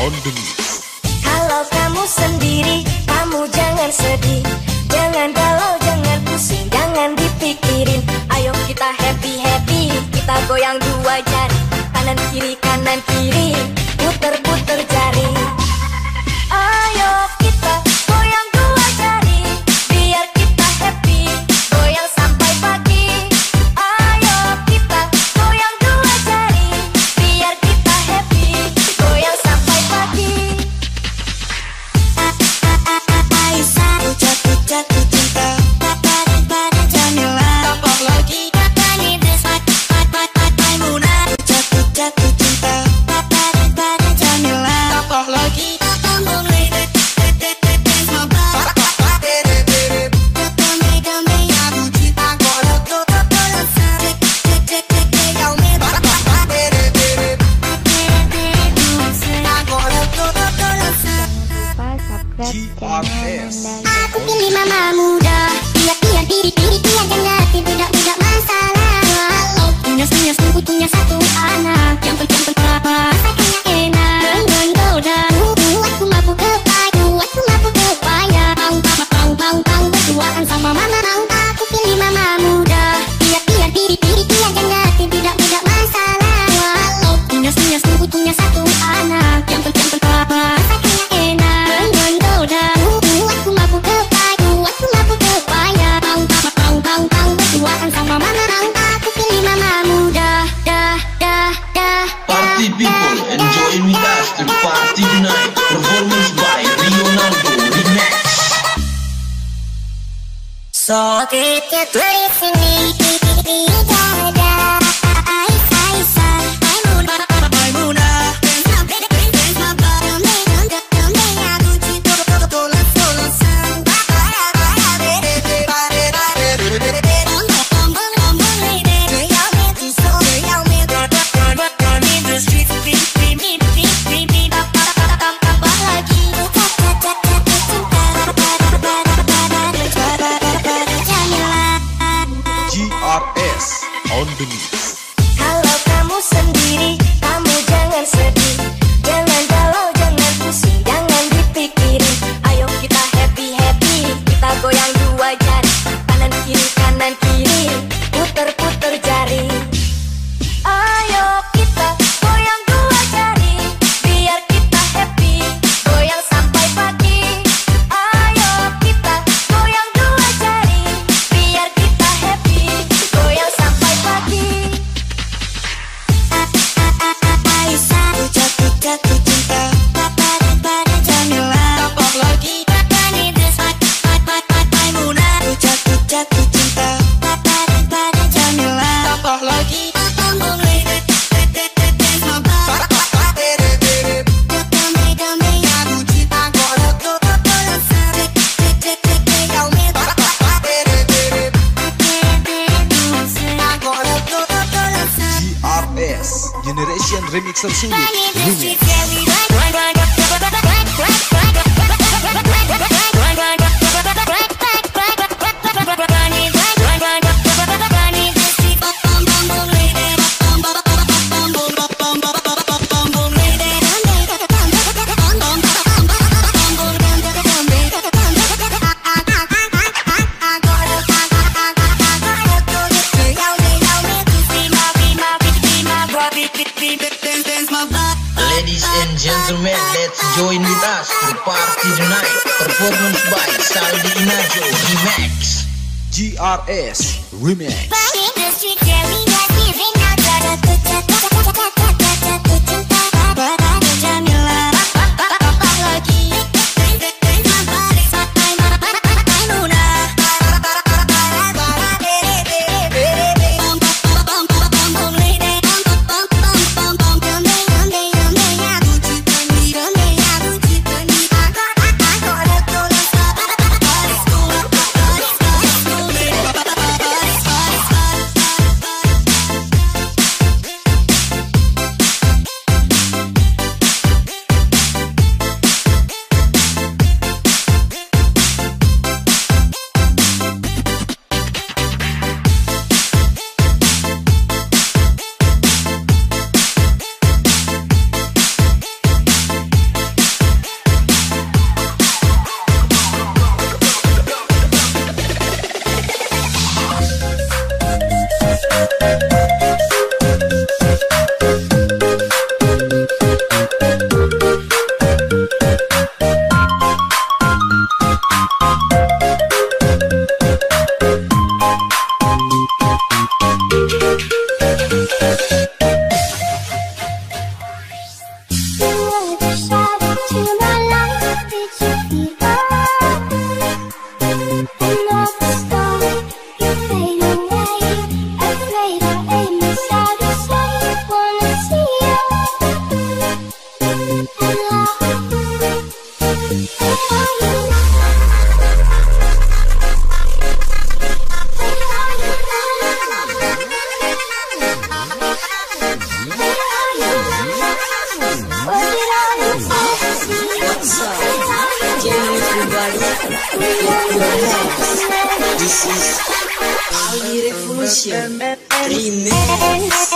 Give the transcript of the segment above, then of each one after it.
on the mix. Kalau kamu sendiri, kamu jangan sedih, jangan galau, jangan pusing, jangan dipikirin. Ayo kita happy-happy, kita goyang dua jari, kanan kiri, puter-puter jari. Ayo kita goyang dua jari, biar kita happy, goyang sampai pagi. Ayo kita goyang dua jari, biar kita happy, goyang sampai pagi. Aisyah, jatuh cinta pada Jamila, tapok lagi Tani Desmat, Maimunah, jatuh cinta pada Jamila, tapok lagi Tambung Lidet, Aku pilih mama muda, biar diri jangan tidak masalah. Walau punya satu anak, yang penting masakannya enak. Menggoda, buatku mabuk kepaya. Bang, berduaan sama mama. Aku pilih mama muda, biar diri jangan tidak masalah. Walau punya satu anak, yang penting masakannya enak. Menggoda, buatku mabuk kepaya. Bang, berduaan sama mama. Aku pilih mama muda, Party people, enjoy with us to party tonight. Performance by Leonardo Remix. So tiket dari sini ada Aisyah, Maimunah, GRS on the mix. Kalau kamu sendiri, kamu jangan sedih, jangan galau, jangan pusing, jangan dipikirin. Ayo kita happy-happy, kita goyang dua jari, kanan kiri, puter-puter jari. Ayo kita goyang dua jari, biar kita happy, goyang sampai pagi. Ayo kita goyang dua jari, biar kita happy, goyang sampai pagi. Aisyah, jatuh cinta pada Jamila, tapok lagi Tani Desmat, Maimunah, jatuh cinta pada Jamila, tapok lagi Tambung Lidet, GRS Generation Remixer Sulit Remix. Ladies and gentlemen, let's join with us to party tonight. Performance by Saldi Inajo Remix. GRS Remix. This is Ali Revolution Remix.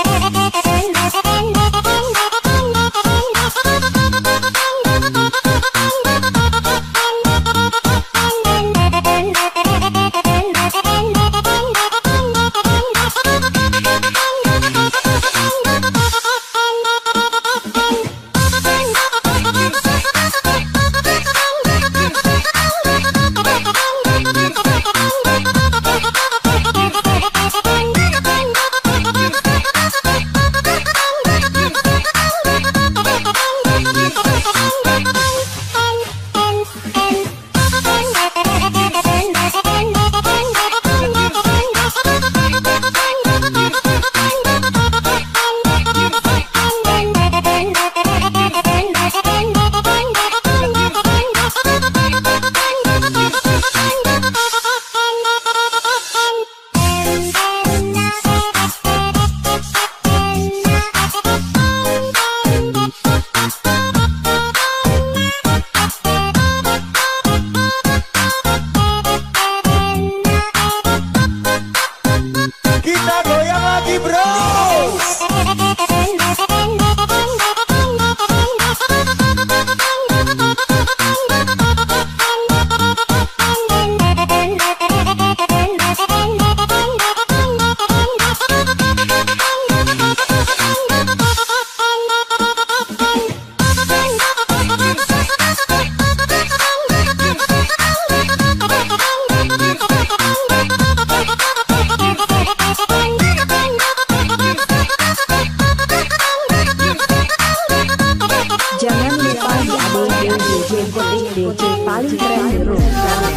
paling keren di room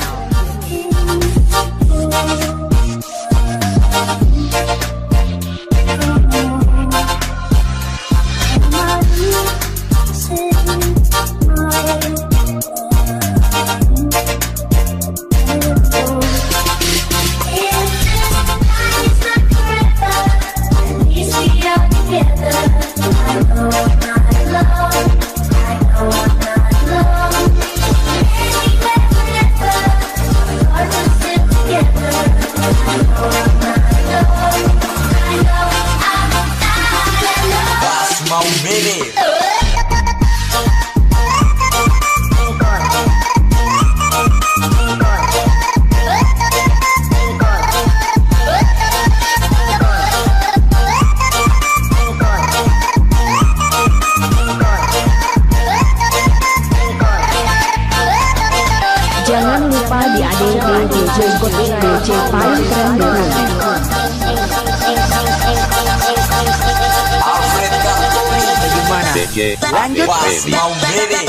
Jangan lupa di ADD DJ paling keren di room. Bagaimana? Lanjut. Mau beli.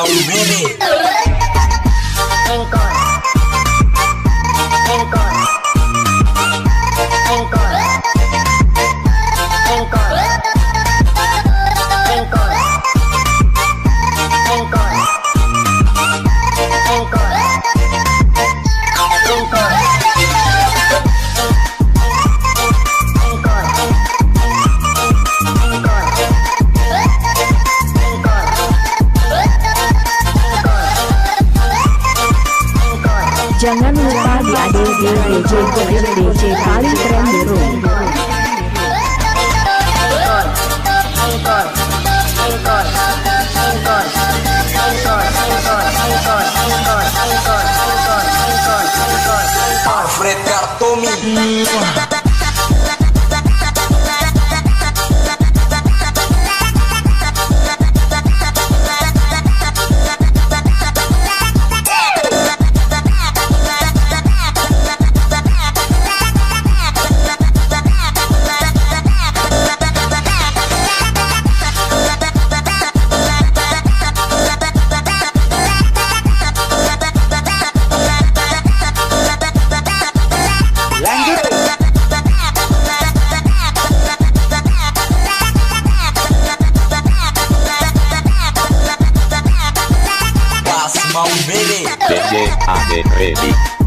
mau bere. Engkol, engkol, engkol, engkol, engkol, engkol, engkol, engkol. Jangan lupa di DJ Godin DJ paling keren di room. Alfred Kartomi. DJ Ade Ready.